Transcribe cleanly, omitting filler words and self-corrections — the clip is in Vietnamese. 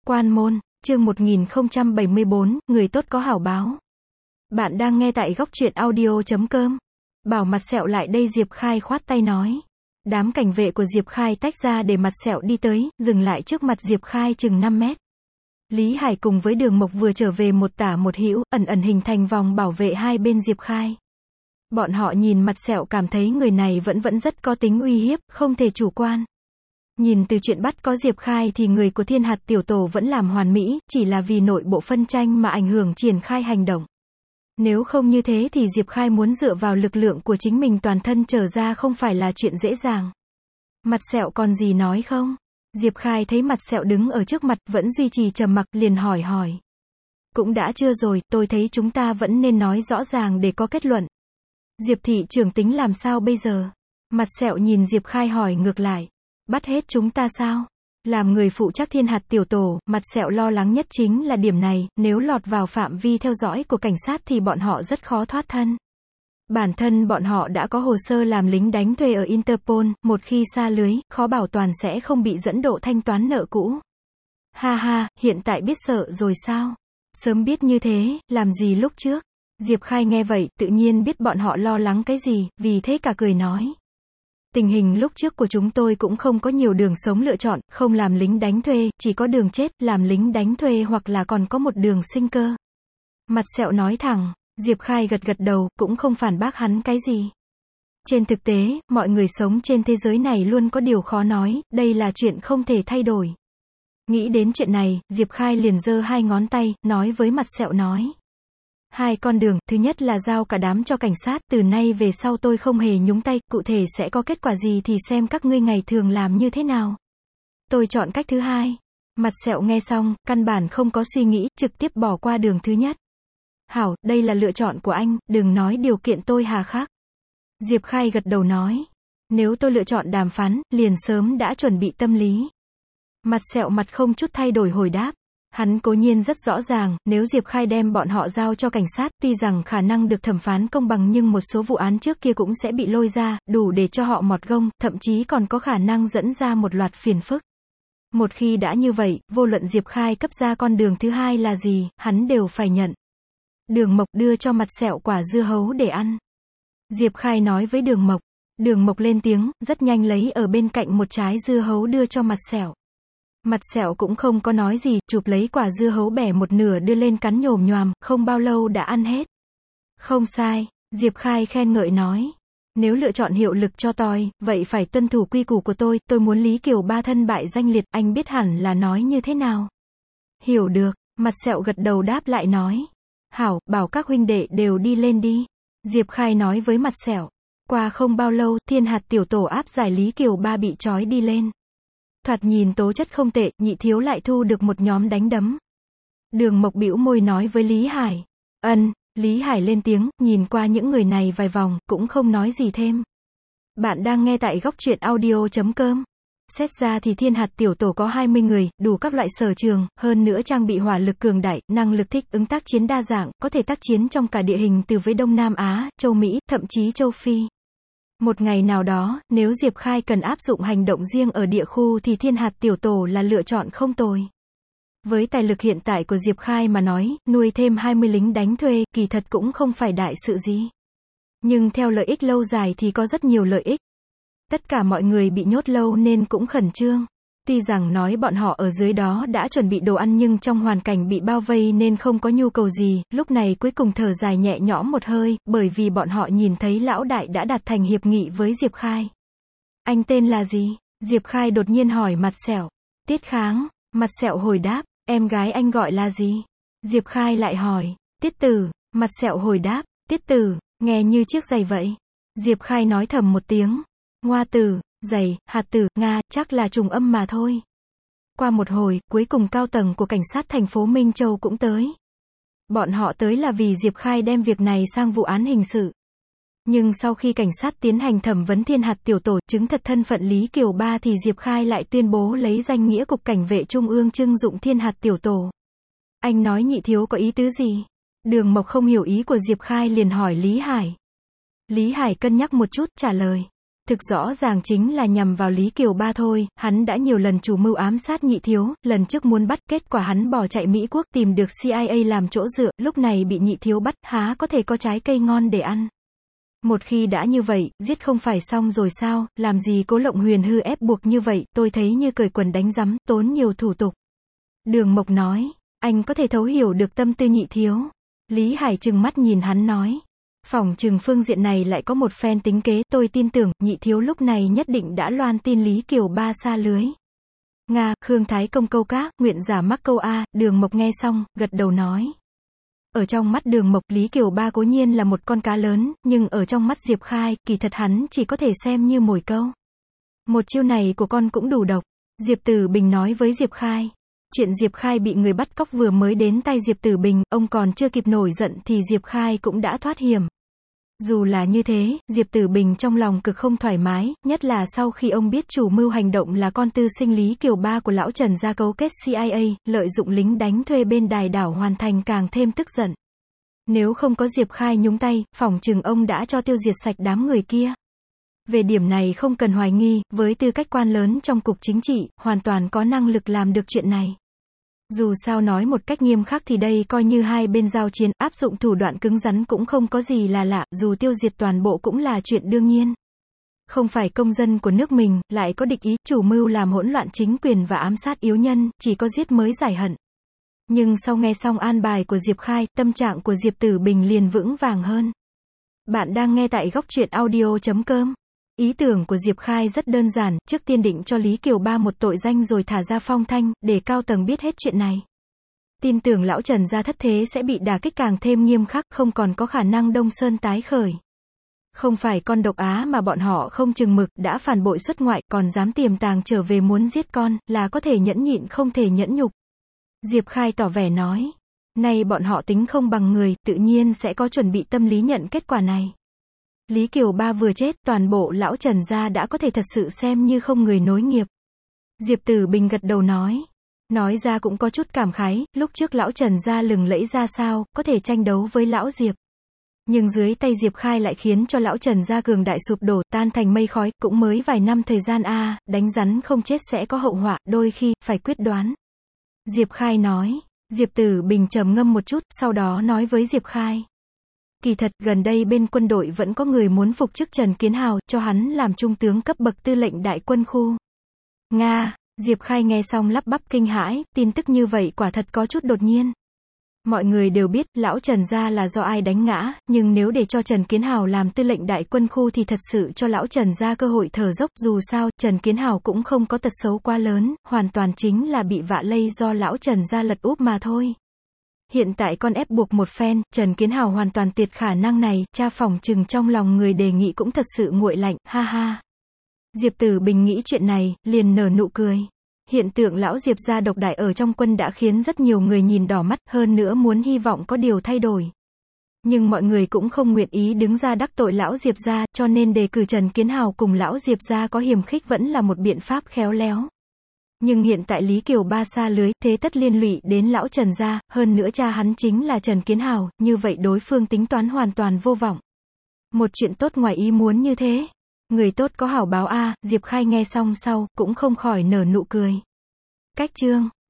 Quan môn, chương 1074, người tốt có hảo báo. Bạn đang nghe tại góc truyện audio.com. Bảo Mặt Sẹo lại đây, Diệp Khai khoát tay nói. Đám cảnh vệ của Diệp Khai tách ra để Mặt Sẹo đi tới, dừng lại trước mặt Diệp Khai chừng 5 mét. Lý Hải cùng với Đường Mộc vừa trở về một tả một hữu, ẩn ẩn hình thành vòng bảo vệ hai bên Diệp Khai. Bọn họ nhìn Mặt Sẹo cảm thấy người này vẫn rất có tính uy hiếp, không thể chủ quan. Nhìn từ chuyện bắt có Diệp Khai thì người của Thiên Hạt Tiểu Tổ vẫn làm hoàn mỹ, chỉ là vì nội bộ phân tranh mà ảnh hưởng triển khai hành động. Nếu không như thế thì Diệp Khai muốn dựa vào lực lượng của chính mình toàn thân trở ra không phải là chuyện dễ dàng. Mặt Sẹo còn gì nói không? Diệp Khai thấy Mặt Sẹo đứng ở trước mặt vẫn duy trì trầm mặc, liền hỏi. Cũng đã chưa rồi, tôi thấy chúng ta vẫn nên nói rõ ràng để có kết luận. Diệp thị trưởng tính làm sao bây giờ? Mặt Sẹo nhìn Diệp Khai hỏi ngược lại. Bắt hết chúng ta sao? Làm người phụ trách Thiên Hạt Tiểu Tổ, Mặt Sẹo lo lắng nhất chính là điểm này, nếu lọt vào phạm vi theo dõi của cảnh sát thì bọn họ rất khó thoát thân. Bản thân bọn họ đã có hồ sơ làm lính đánh thuê ở Interpol, một khi sa lưới, khó bảo toàn sẽ không bị dẫn độ thanh toán nợ cũ. Ha ha, hiện tại biết sợ rồi sao? Sớm biết như thế, làm gì lúc trước? Diệp Khai nghe vậy, tự nhiên biết bọn họ lo lắng cái gì, vì thế cả cười nói. Tình hình lúc trước của chúng tôi cũng không có nhiều đường sống lựa chọn, không làm lính đánh thuê, chỉ có đường chết, làm lính đánh thuê hoặc là còn có một đường sinh cơ. Mặt Sẹo nói thẳng, Diệp Khai gật đầu, cũng không phản bác hắn cái gì. Trên thực tế, mọi người sống trên thế giới này luôn có điều khó nói, đây là chuyện không thể thay đổi. Nghĩ đến chuyện này, Diệp Khai liền giơ hai ngón tay, nói với Mặt Sẹo nói. Hai con đường, thứ nhất là giao cả đám cho cảnh sát, từ nay về sau tôi không hề nhúng tay, cụ thể sẽ có kết quả gì thì xem các ngươi ngày thường làm như thế nào. Tôi chọn cách thứ hai. Mặt Sẹo nghe xong, căn bản không có suy nghĩ, trực tiếp bỏ qua đường thứ nhất. Hảo, đây là lựa chọn của anh, đừng nói điều kiện tôi hà khắc. Diệp Khai gật đầu nói. Nếu tôi lựa chọn đàm phán, liền sớm đã chuẩn bị tâm lý. Mặt Sẹo mặt không chút thay đổi hồi đáp. Hắn cố nhiên rất rõ ràng, nếu Diệp Khai đem bọn họ giao cho cảnh sát, tuy rằng khả năng được thẩm phán công bằng nhưng một số vụ án trước kia cũng sẽ bị lôi ra, đủ để cho họ mọt gông, thậm chí còn có khả năng dẫn ra một loạt phiền phức. Một khi đã như vậy, vô luận Diệp Khai cấp ra con đường thứ hai là gì, hắn đều phải nhận. Đường Mộc đưa cho Mặt Sẹo quả dưa hấu để ăn. Diệp Khai nói với Đường Mộc. Đường Mộc lên tiếng, rất nhanh lấy ở bên cạnh một trái dưa hấu đưa cho Mặt Sẹo. Mặt Sẹo cũng không có nói gì, chụp lấy quả dưa hấu bẻ một nửa đưa lên cắn nhồm nhoàm, không bao lâu đã ăn hết. Không sai, Diệp Khai khen ngợi nói. Nếu lựa chọn hiệu lực cho tôi, vậy phải tuân thủ quy củ của tôi muốn Lý Kiều Ba thân bại danh liệt, anh biết hẳn là nói như thế nào. Hiểu được, Mặt Sẹo gật đầu đáp lại nói. Hảo, bảo các huynh đệ đều đi lên đi. Diệp Khai nói với Mặt Sẹo. Qua không bao lâu, Thiên Hạt Tiểu Tổ áp giải Lý Kiều Ba bị trói đi lên. Thoạt nhìn tố chất không tệ, Nhị thiếu lại thu được một nhóm đánh đấm. Đường Mộc bĩu môi nói với Lý Hải. Lý Hải lên tiếng, nhìn qua những người này vài vòng, cũng không nói gì thêm. Bạn đang nghe tại góc truyện audio.com. Xét ra thì Thiên Hạt Tiểu Tổ có 20 người, đủ các loại sở trường, hơn nữa trang bị hỏa lực cường đại, năng lực thích ứng tác chiến đa dạng, có thể tác chiến trong cả địa hình từ với Đông Nam Á, châu Mỹ, thậm chí châu Phi. Một ngày nào đó, nếu Diệp Khai cần áp dụng hành động riêng ở địa khu thì Thiên Hạt Tiểu Tổ là lựa chọn không tồi. Với tài lực hiện tại của Diệp Khai mà nói, nuôi thêm 20 lính đánh thuê, kỳ thật cũng không phải đại sự gì. Nhưng theo lợi ích lâu dài thì có rất nhiều lợi ích. Tất cả mọi người bị nhốt lâu nên cũng khẩn trương. Tuy rằng nói bọn họ ở dưới đó đã chuẩn bị đồ ăn nhưng trong hoàn cảnh bị bao vây nên không có nhu cầu gì, lúc này cuối cùng thở dài nhẹ nhõm một hơi, bởi vì bọn họ nhìn thấy lão đại đã đạt thành hiệp nghị với Diệp Khai. Anh tên là gì? Diệp Khai đột nhiên hỏi Mặt Sẹo. Tiết Kháng. Mặt Sẹo hồi đáp. Em gái anh gọi là gì? Diệp Khai lại hỏi. Tiết Tử. Mặt Sẹo hồi đáp. Tiết Tử, nghe như chiếc giày vậy. Diệp Khai nói thầm một tiếng. Ngoa tử, giày, hạt tử, Nga, chắc là trùng âm mà thôi. Qua một hồi, cuối cùng cao tầng của cảnh sát thành phố Minh Châu cũng tới. Bọn họ tới là vì Diệp Khai đem việc này sang vụ án hình sự. Nhưng sau khi cảnh sát tiến hành thẩm vấn Thiên Hạt Tiểu Tổ, chứng thật thân phận Lý Kiều Ba thì Diệp Khai lại tuyên bố lấy danh nghĩa Cục Cảnh vệ Trung ương trưng dụng Thiên Hạt Tiểu Tổ. Anh nói Nhị thiếu có ý tứ gì? Đường Mộc không hiểu ý của Diệp Khai liền hỏi Lý Hải. Lý Hải cân nhắc một chút, trả lời. thực rõ ràng chính là nhằm vào Lý Kiều Ba thôi, hắn đã nhiều lần chủ mưu ám sát Nhị Thiếu, lần trước muốn bắt, kết quả hắn bỏ chạy Mỹ Quốc tìm được CIA làm chỗ dựa, lúc này bị Nhị Thiếu bắt, há có thể có trái cây ngon để ăn. Một khi đã như vậy, giết không phải xong rồi sao, làm gì Cố Lộng Huyền hư ép buộc như vậy, tôi thấy như cởi quần đánh rắm, tốn nhiều thủ tục. Đường Mộc nói, anh có thể thấu hiểu được tâm tư Nhị Thiếu. Lý Hải trừng mắt nhìn hắn nói, phỏng chừng phương diện này lại có một phen tính kế, tôi tin tưởng, Nhị Thiếu lúc này nhất định đã loan tin Lý Kiều Ba xa lưới. Nga, Khương Thái Công câu cá, nguyện giả mắc câu A, Đường Mộc nghe xong, gật đầu nói. Ở trong mắt Đường Mộc, Lý Kiều Ba cố nhiên là một con cá lớn, nhưng ở trong mắt Diệp Khai, kỳ thật hắn chỉ có thể xem như mồi câu. Một chiêu này của con cũng đủ độc. Diệp Tử Bình nói với Diệp Khai. Chuyện Diệp Khai bị người bắt cóc vừa mới đến tay Diệp Tử Bình, ông còn chưa kịp nổi giận thì Diệp Khai cũng đã thoát hiểm. Dù là như thế, Diệp Tử Bình trong lòng cực không thoải mái, nhất là sau khi ông biết chủ mưu hành động là con tư sinh Lý Kiều Ba của lão Trần gia cấu kết CIA, lợi dụng lính đánh thuê bên đài đảo hoàn thành, càng thêm tức giận. Nếu không có Diệp Khai nhúng tay, phỏng chừng ông đã cho tiêu diệt sạch đám người kia. Về điểm này không cần hoài nghi, với tư cách quan lớn trong cục chính trị, hoàn toàn có năng lực làm được chuyện này. Dù sao nói một cách nghiêm khắc thì đây coi như hai bên giao chiến, áp dụng thủ đoạn cứng rắn cũng không có gì là lạ, dù tiêu diệt toàn bộ cũng là chuyện đương nhiên. Không phải công dân của nước mình, lại có địch ý, chủ mưu làm hỗn loạn chính quyền và ám sát yếu nhân, chỉ có giết mới giải hận. Nhưng sau nghe xong an bài của Diệp Khai, tâm trạng của Diệp Tử Bình liền vững vàng hơn. Bạn đang nghe tại góc truyện audio.com. Ý tưởng của Diệp Khai rất đơn giản, trước tiên định cho Lý Kiều Ba một tội danh rồi thả ra phong thanh, để cao tầng biết hết chuyện này. Tin tưởng lão Trần gia thất thế sẽ bị đả kích càng thêm nghiêm khắc, không còn có khả năng Đông Sơn tái khởi. Không phải con độc á mà bọn họ không chừng mực, đã phản bội xuất ngoại, còn dám tiềm tàng trở về muốn giết con, là có thể nhẫn nhịn không thể nhẫn nhục. Diệp Khai tỏ vẻ nói, nay bọn họ tính không bằng người, tự nhiên sẽ có chuẩn bị tâm lý nhận kết quả này. Lý Kiều Ba vừa chết, toàn bộ lão Trần gia đã có thể thật sự xem như không người nối nghiệp. Diệp Tử Bình gật đầu nói ra cũng có chút cảm khái, lúc trước lão Trần gia lừng lẫy ra sao, có thể tranh đấu với lão Diệp. Nhưng dưới tay Diệp Khai lại khiến cho lão Trần gia cường đại sụp đổ, tan thành mây khói, cũng mới vài năm thời gian đánh rắn không chết sẽ có hậu họa, đôi khi, phải quyết đoán. Diệp Khai nói, Diệp Tử Bình trầm ngâm một chút, sau đó nói với Diệp Khai. Kỳ thật, gần đây bên quân đội vẫn có người muốn phục chức Trần Kiến Hào, cho hắn làm trung tướng cấp bậc tư lệnh đại quân khu. Nga, Diệp Khai nghe xong lắp bắp kinh hãi, tin tức như vậy quả thật có chút đột nhiên. Mọi người đều biết, lão Trần gia là do ai đánh ngã, nhưng nếu để cho Trần Kiến Hào làm tư lệnh đại quân khu thì thật sự cho lão Trần gia cơ hội thở dốc, dù sao, Trần Kiến Hào cũng không có tật xấu quá lớn, hoàn toàn chính là bị vạ lây do lão Trần gia lật úp mà thôi. Hiện tại con ép buộc một phen, Trần Kiến Hào hoàn toàn tiệt khả năng này, cha phỏng chừng trong lòng người đề nghị cũng thật sự nguội lạnh, ha ha. Diệp Tử Bình nghĩ chuyện này, liền nở nụ cười. Hiện tượng lão Diệp gia độc đại ở trong quân đã khiến rất nhiều người nhìn đỏ mắt, hơn nữa muốn hy vọng có điều thay đổi. Nhưng mọi người cũng không nguyện ý đứng ra đắc tội lão Diệp gia, cho nên đề cử Trần Kiến Hào cùng lão Diệp gia có hiềm khích vẫn là một biện pháp khéo léo. Nhưng hiện tại Lý Kiều Ba xa lưới, thế tất liên lụy đến lão Trần gia, hơn nữa cha hắn chính là Trần Kiến Hào, như vậy đối phương tính toán hoàn toàn vô vọng. Một chuyện tốt ngoài ý muốn như thế. Người tốt có hảo báo Diệp Khai nghe xong sau, cũng không khỏi nở nụ cười. Cách chương